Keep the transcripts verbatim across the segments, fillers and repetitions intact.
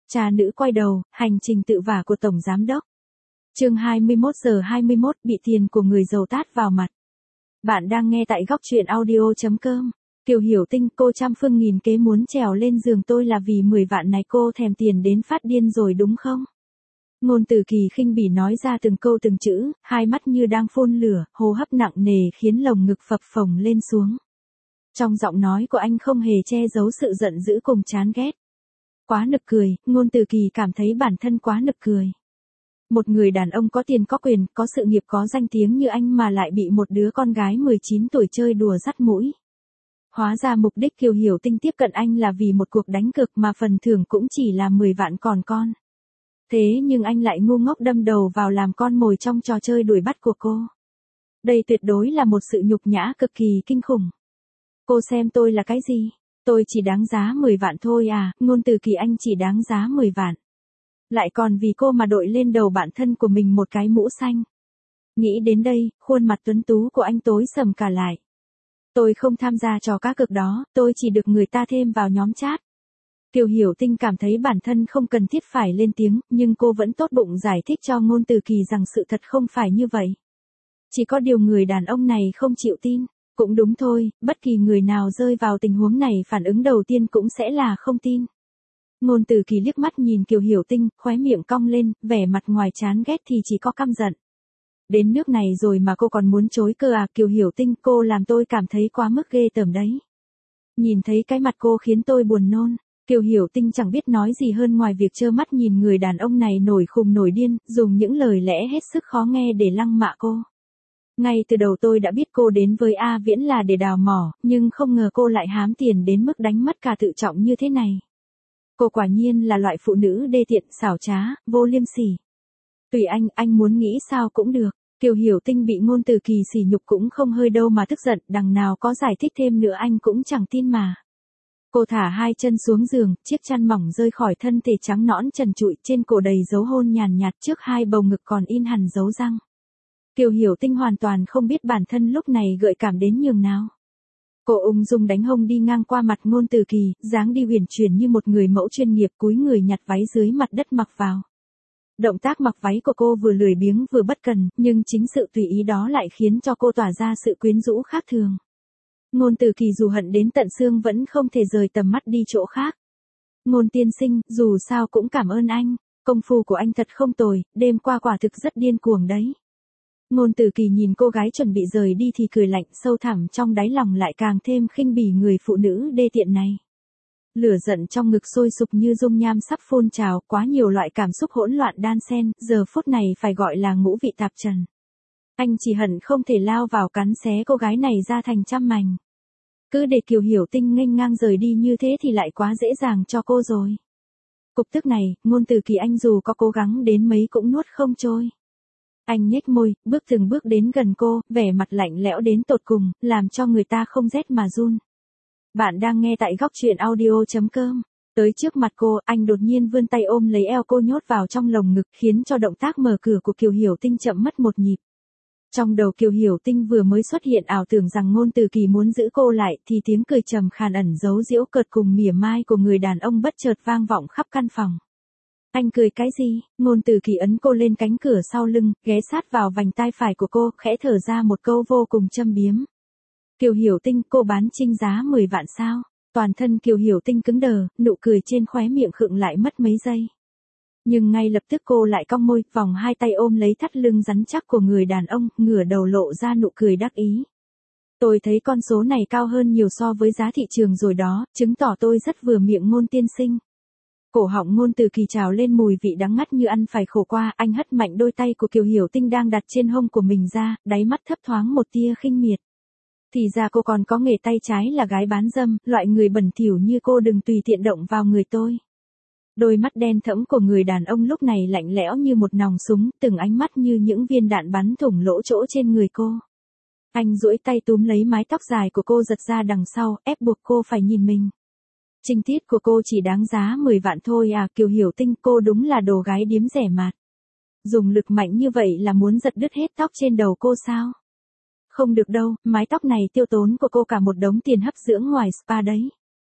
Cha nữ quay đầu, hành trình tự vả của Tổng Giám Đốc. Chương hai mươi mốt giờ hai mươi mốt, bị tiền của người giàu tát vào mặt. Bạn đang nghe tại góc truyện audio chấm com. Kiều Hiểu Tinh, cô trăm phương nghìn kế muốn trèo lên giường tôi là vì mười vạn này, cô thèm tiền đến phát điên rồi đúng không? Ngôn Từ Kỳ khinh bỉ nói ra từng câu từng chữ, hai mắt như đang phun lửa, hô hấp nặng nề khiến lồng ngực phập phồng lên xuống. Trong giọng nói của anh không hề che giấu sự giận dữ cùng chán ghét. Quá nực cười, Ngôn Từ Kỳ cảm thấy bản thân quá nực cười. Một người đàn ông có tiền có quyền, có sự nghiệp có danh tiếng như anh mà lại bị một đứa con gái mười chín tuổi chơi đùa dắt mũi. Hóa ra mục đích Kiều Hiểu Tinh tiếp cận anh là vì một cuộc đánh cược mà phần thưởng cũng chỉ là mười vạn còn con. Thế nhưng anh lại ngu ngốc đâm đầu vào làm con mồi trong trò chơi đuổi bắt của cô. Đây tuyệt đối là một sự nhục nhã cực kỳ kinh khủng. Cô xem tôi là cái gì? Tôi chỉ đáng giá mười vạn thôi à? Ngôn Từ Kỳ, anh chỉ đáng giá mười vạn. Lại còn vì cô mà đội lên đầu bạn thân của mình một cái mũ xanh. Nghĩ đến đây, khuôn mặt tuấn tú của anh tối sầm cả lại. Tôi không tham gia trò cá cược đó, tôi chỉ được người ta thêm vào nhóm chat. Kiều Hiểu Tinh cảm thấy bản thân không cần thiết phải lên tiếng, nhưng cô vẫn tốt bụng giải thích cho Ngôn Từ Kỳ rằng sự thật không phải như vậy. Chỉ có điều người đàn ông này không chịu tin. Cũng đúng thôi, bất kỳ người nào rơi vào tình huống này phản ứng đầu tiên cũng sẽ là không tin. Ngôn Từ Kỳ liếc mắt nhìn Kiều Hiểu Tinh, khóe miệng cong lên, vẻ mặt ngoài chán ghét thì chỉ có căm giận. Đến nước này rồi mà cô còn muốn chối cơ à? Kiều Hiểu Tinh, cô làm tôi cảm thấy quá mức ghê tởm đấy. Nhìn thấy cái mặt cô khiến tôi buồn nôn. Kiều Hiểu Tinh chẳng biết nói gì hơn ngoài việc trơ mắt nhìn người đàn ông này nổi khùng nổi điên, dùng những lời lẽ hết sức khó nghe để lăng mạ cô. Ngay từ đầu tôi đã biết cô đến với A Viễn là để đào mỏ, nhưng không ngờ cô lại hám tiền đến mức đánh mất cả tự trọng như thế này. Cô quả nhiên là loại phụ nữ đê tiện, xảo trá, vô liêm sỉ. Tùy anh, anh muốn nghĩ sao cũng được. Kiều Hiểu Tinh bị Ngôn Từ Kỳ sỉ nhục cũng không hơi đâu mà tức giận, đằng nào có giải thích thêm nữa anh cũng chẳng tin mà. Cô thả hai chân xuống giường, chiếc chăn mỏng rơi khỏi thân thể trắng nõn trần trụi, trên cổ đầy dấu hôn nhàn nhạt, trước hai bầu ngực còn in hằn dấu răng. Kiều Hiểu Tinh hoàn toàn không biết bản thân lúc này gợi cảm đến nhường nào. Cô ung dung đánh hông đi ngang qua mặt Ngôn Từ Kỳ, dáng đi huyền chuyển như một người mẫu chuyên nghiệp, cúi người nhặt váy dưới mặt đất mặc vào. Động tác mặc váy của cô vừa lười biếng vừa bất cần, nhưng chính sự tùy ý đó lại khiến cho cô tỏa ra sự quyến rũ khác thường. Ngôn Từ Kỳ dù hận đến tận xương vẫn không thể rời tầm mắt đi chỗ khác. Ngôn tiên sinh, dù sao cũng cảm ơn anh, công phu của anh thật không tồi, đêm qua quả thực rất điên cuồng đấy. Ngôn Từ Kỳ nhìn cô gái chuẩn bị rời đi thì cười lạnh, sâu thẳm trong đáy lòng lại càng thêm khinh bỉ người phụ nữ đê tiện này. Lửa giận trong ngực sôi sục như dung nham sắp phun trào, quá nhiều loại cảm xúc hỗn loạn đan xen, giờ phút này phải gọi là ngũ vị tạp trần. Anh chỉ hận không thể lao vào cắn xé cô gái này ra thành trăm mảnh. Cứ để Kiều Hiểu Tinh nghênh ngang rời đi như thế thì lại quá dễ dàng cho cô rồi. Cục tức này, Ngôn Từ Kỳ anh dù có cố gắng đến mấy cũng nuốt không trôi. Anh nhếch môi, bước từng bước đến gần cô, vẻ mặt lạnh lẽo đến tột cùng, làm cho người ta không rét mà run. Bạn đang nghe tại góc truyện audio chấm com. Tới trước mặt cô, anh đột nhiên vươn tay ôm lấy eo cô nhốt vào trong lồng ngực, khiến cho động tác mở cửa của Kiều Hiểu Tinh chậm mất một nhịp. Trong đầu Kiều Hiểu Tinh vừa mới xuất hiện ảo tưởng rằng Ngôn Từ Kỳ muốn giữ cô lại, thì tiếng cười trầm khàn ẩn giấu giễu cợt cùng mỉa mai của người đàn ông bất chợt vang vọng khắp căn phòng. Anh cười cái gì? Ngôn Từ Kỳ ấn cô lên cánh cửa sau lưng, ghé sát vào vành tai phải của cô, khẽ thở ra một câu vô cùng châm biếm. Kiều Hiểu Tinh, cô bán trinh giá mười vạn sao? Toàn thân Kiều Hiểu Tinh cứng đờ, nụ cười trên khóe miệng khựng lại mất mấy giây. Nhưng ngay lập tức cô lại cong môi, vòng hai tay ôm lấy thắt lưng rắn chắc của người đàn ông, ngửa đầu lộ ra nụ cười đắc ý. Tôi thấy con số này cao hơn nhiều so với giá thị trường rồi đó, chứng tỏ tôi rất vừa miệng Ngôn tiên sinh. Cổ họng Ngôn Từ Kỳ trào lên mùi vị đắng ngắt như ăn phải khổ qua, anh hất mạnh đôi tay của Kiều Hiểu Tinh đang đặt trên hông của mình ra, đáy mắt thấp thoáng một tia khinh miệt. Thì ra cô còn có nghề tay trái là gái bán dâm, loại người bẩn thỉu như cô đừng tùy tiện động vào người tôi. Đôi mắt đen thẫm của người đàn ông lúc này lạnh lẽo như một nòng súng, từng ánh mắt như những viên đạn bắn thủng lỗ chỗ trên người cô. Anh duỗi tay túm lấy mái tóc dài của cô giật ra đằng sau, ép buộc cô phải nhìn mình. Trinh tiết của cô chỉ đáng giá mười vạn thôi à? Kiều Hiểu Tinh, cô đúng là đồ gái điếm rẻ mạt. Dùng lực mạnh như vậy là muốn giật đứt hết tóc trên đầu cô sao? Không được đâu, mái tóc này tiêu tốn của cô cả một đống tiền hấp dưỡng ngoài spa đấy.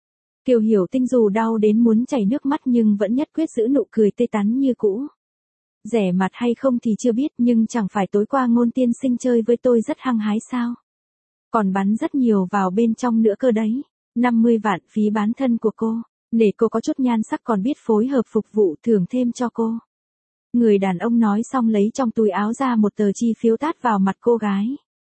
Kiều Hiểu Tinh dù đau đến muốn chảy nước mắt nhưng vẫn nhất quyết giữ nụ cười tươi tắn như cũ. Rẻ mặt hay không thì chưa biết nhưng chẳng phải tối qua Ngôn tiên sinh chơi với tôi rất hăng hái sao. Còn bắn rất nhiều vào bên trong nữa cơ đấy. năm mươi vạn phí bán thân của cô. Để cô có chút nhan sắc còn biết phối hợp phục vụ thưởng thêm cho cô. Người đàn ông nói xong lấy trong túi áo ra một tờ chi phiếu tát vào mặt cô gái.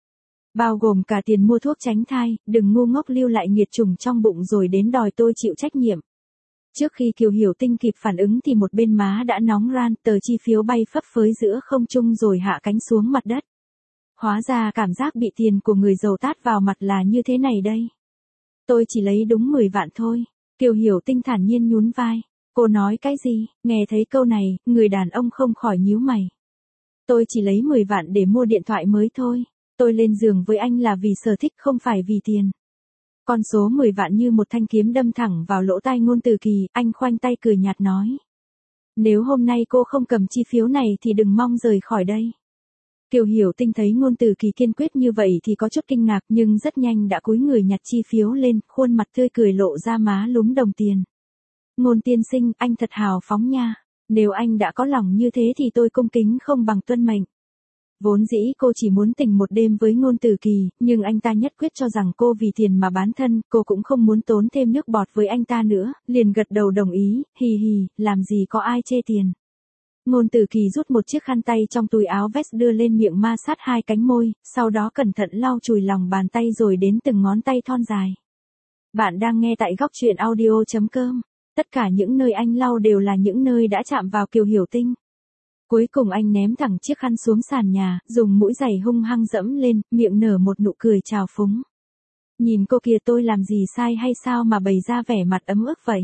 Bao gồm cả tiền mua thuốc tránh thai, đừng ngu ngốc lưu lại nghiệt chủng trong bụng rồi đến đòi tôi chịu trách nhiệm. Trước khi Kiều Hiểu Tinh kịp phản ứng thì một bên má đã nóng ran, tờ chi phiếu bay phấp phới giữa không trung rồi hạ cánh xuống mặt đất. Hóa ra cảm giác bị tiền của người giàu tát vào mặt là như thế này đây. Tôi chỉ lấy đúng mười vạn thôi. Kiều Hiểu Tinh thản nhiên nhún vai. Cô nói cái gì? Nghe thấy câu này, người đàn ông không khỏi nhíu mày. Tôi chỉ lấy mười vạn để mua điện thoại mới thôi. Tôi lên giường với anh là vì sở thích không phải vì tiền. Con số mười vạn như một thanh kiếm đâm thẳng vào lỗ tai Ngôn Tử Kỳ, anh khoanh tay cười nhạt nói. Nếu hôm nay cô không cầm chi phiếu này thì đừng mong rời khỏi đây. Kiều Hiểu Tinh thấy Ngôn Tử Kỳ kiên quyết như vậy thì có chút kinh ngạc nhưng rất nhanh đã cúi người nhặt chi phiếu lên, khuôn mặt tươi cười lộ ra má lúm đồng tiền. Ngôn tiên sinh, anh thật hào phóng nha. Nếu anh đã có lòng như thế thì tôi cung kính không bằng tuân mệnh. Vốn dĩ cô chỉ muốn tình một đêm với Ngôn Tử Kỳ, nhưng anh ta nhất quyết cho rằng cô vì tiền mà bán thân, cô cũng không muốn tốn thêm nước bọt với anh ta nữa, liền gật đầu đồng ý, hì hì, làm gì có ai chê tiền. Ngôn Tử Kỳ rút một chiếc khăn tay trong túi áo vest đưa lên miệng ma sát hai cánh môi, sau đó cẩn thận lau chùi lòng bàn tay rồi đến từng ngón tay thon dài. Bạn đang nghe tại góc truyện audio chấm com. Tất cả những nơi anh lau đều là những nơi đã chạm vào Kiều Hiểu Tinh. Cuối cùng anh ném thẳng chiếc khăn xuống sàn nhà, dùng mũi giày hung hăng dẫm lên, miệng nở một nụ cười trào phúng. Nhìn cô kia, tôi làm gì sai hay sao mà bày ra vẻ mặt ấm ức vậy?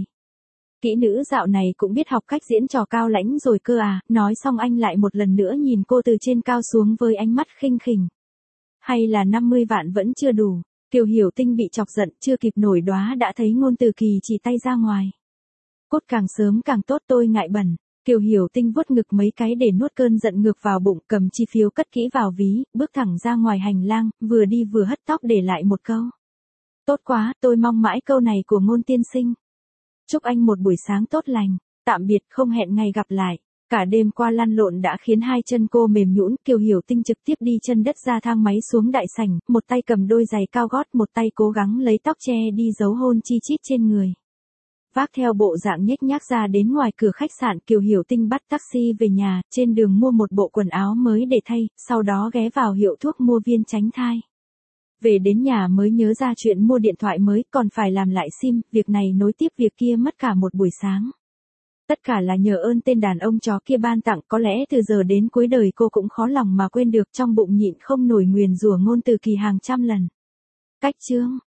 Kỹ nữ dạo này cũng biết học cách diễn trò cao lãnh rồi cơ à, nói xong anh lại một lần nữa nhìn cô từ trên cao xuống với ánh mắt khinh khỉnh. Hay là năm mươi vạn vẫn chưa đủ? Kiều Hiểu Tinh bị chọc giận, chưa kịp nổi đoá đã thấy Ngôn Tử Kỳ chỉ tay ra ngoài. Cốt càng sớm càng tốt, tôi ngại bẩn. Kiều Hiểu Tinh vuốt ngực mấy cái để nuốt cơn giận ngược vào bụng, cầm chi phiếu cất kỹ vào ví, bước thẳng ra ngoài hành lang, vừa đi vừa hất tóc để lại một câu. Tốt quá, tôi mong mãi câu này của Ngôn tiên sinh. Chúc anh một buổi sáng tốt lành, tạm biệt, không hẹn ngày gặp lại. Cả đêm qua lăn lộn đã khiến hai chân cô mềm nhũn, Kiều Hiểu Tinh trực tiếp đi chân đất ra thang máy xuống đại sảnh, một tay cầm đôi giày cao gót, một tay cố gắng lấy tóc che đi dấu hôn chi chít trên người. Vác theo bộ dạng nhếch nhác ra đến ngoài cửa khách sạn, Kiều Hiểu Tinh bắt taxi về nhà, trên đường mua một bộ quần áo mới để thay, sau đó ghé vào hiệu thuốc mua viên tránh thai. Về đến nhà mới nhớ ra chuyện mua điện thoại mới, còn phải làm lại sim, việc này nối tiếp việc kia mất cả một buổi sáng. Tất cả là nhờ ơn tên đàn ông chó kia ban tặng, có lẽ từ giờ đến cuối đời cô cũng khó lòng mà quên được, trong bụng nhịn không nổi nguyền rủa Ngôn Tử Kỳ hàng trăm lần. Cách chương